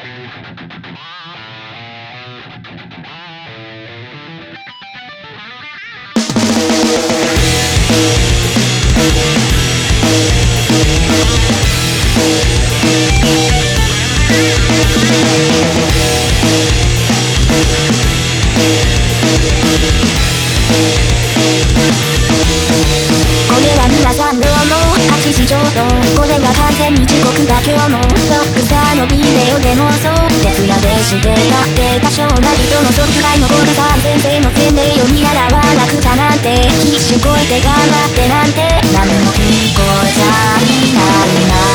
これは皆さんの8時ちょうど。これは完全に地獄だ。今日もロックスターのビデオでもそう徹夜でしてたって多少なりとのそくらい残るさ。先生の洗礼を見習わなくちゃなんて必死こいて頑張ってなんて何も聞こえちゃいないな。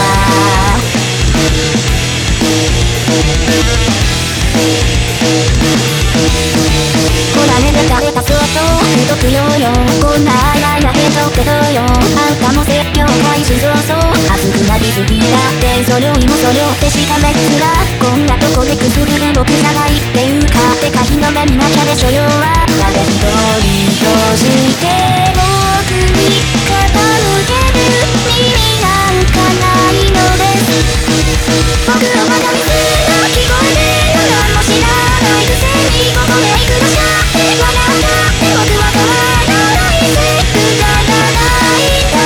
ほらね、疲れたそっと解くよよ。こんなあいなへとけどよ。あんたも説教開始早々熱くなりすぎだってそれよりもそれをってしかめっ面。こんなとこでくすぐる僕じゃないっていうかってか日の目見なきゃでしょ要は。誰一人として僕に傾ける耳なんかないのです。僕をバカにするの聞こえてる何も知らないくせにここでいくらしゃって笑ったって僕は変わらないぜ。くだらないんだ。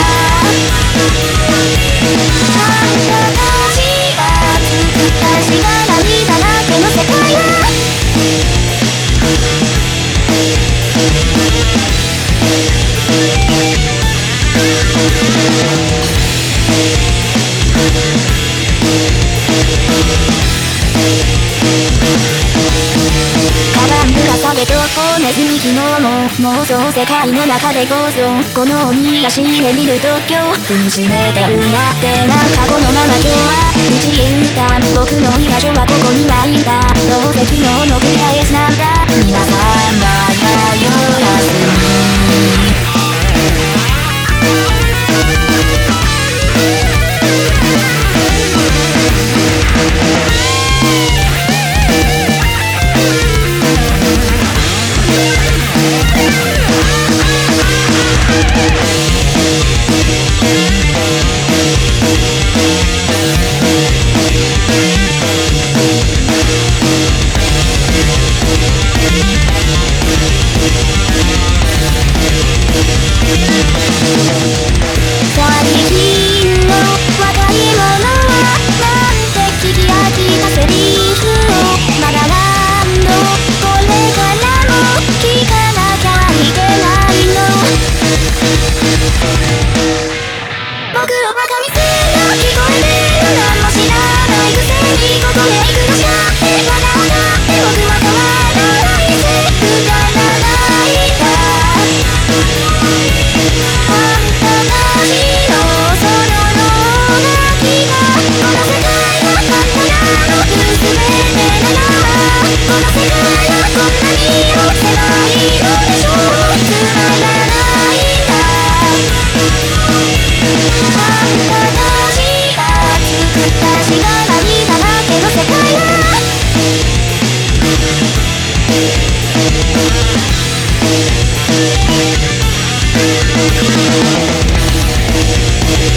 あんたたちが作ったしがらみだらけの世界はカバンぶら下げとこネズミ昨日も妄想世界の中でゴーゾン。この鬼足で見る東京踏みしめてるなってなんかこのまま今日は道へ行った僕の居場所はここにないんだ。どうせ昨日の繰り返しなんだ。皆さんはよらずに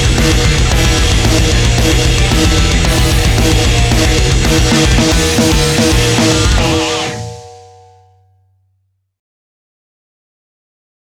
「